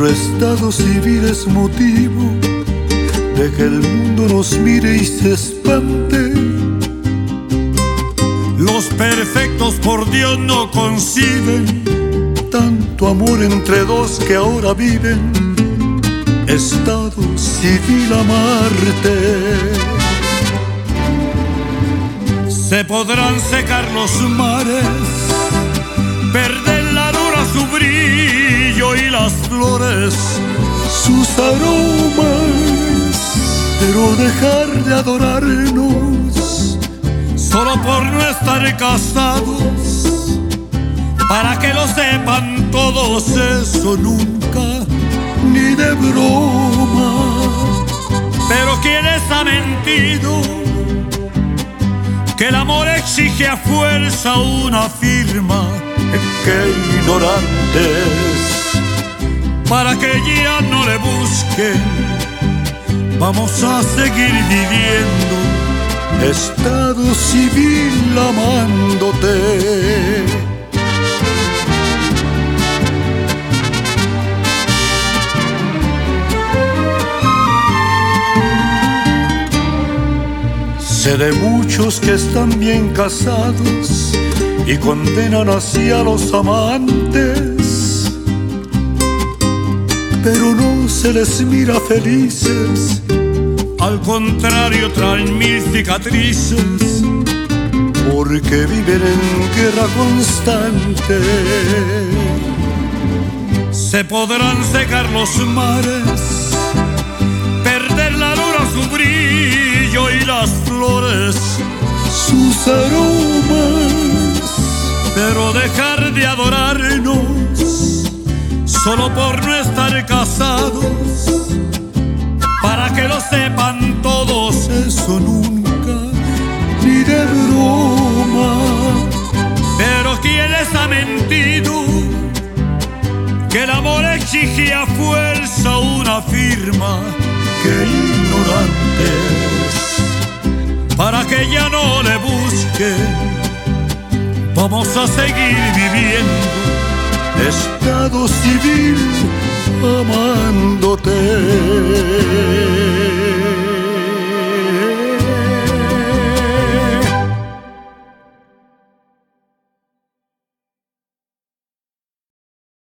Nuestro estado civil es motivo de que el mundo nos mire y se espante. Los perfectos por Dios no conciben tanto amor entre dos que ahora viven. Estado civil a Marte. Se podrán secar los mares, perder la luna su brillo y las flores sus aromas, pero dejar de adorarnos solo por no estar casados. Para que lo sepan todos, eso nunca, ni de broma. Pero ¿quién les ha mentido? Que el amor exige a fuerza una firma. ¡Qué ignorantes! Para que ya no le busquen, vamos a seguir viviendo. Estado civil amándote. Sé de muchos que están bien casados y condenan así a los amantes, pero no se les mira felices. Al contrario, traen mil cicatrices, porque viven en guerra constante. Se podrán secar los mares, perder la luna su brillo y las flores sus aromas, pero dejar de adorarnos solo por no estar casados. Para que lo sepan todos, eso nunca, ni de broma. Pero ¿quién les ha mentido? Que el amor exige a fuerza una firma. ¡Qué ignorantes! Para que ya no le busquen, vamos a seguir viviendo. Estado civil amante.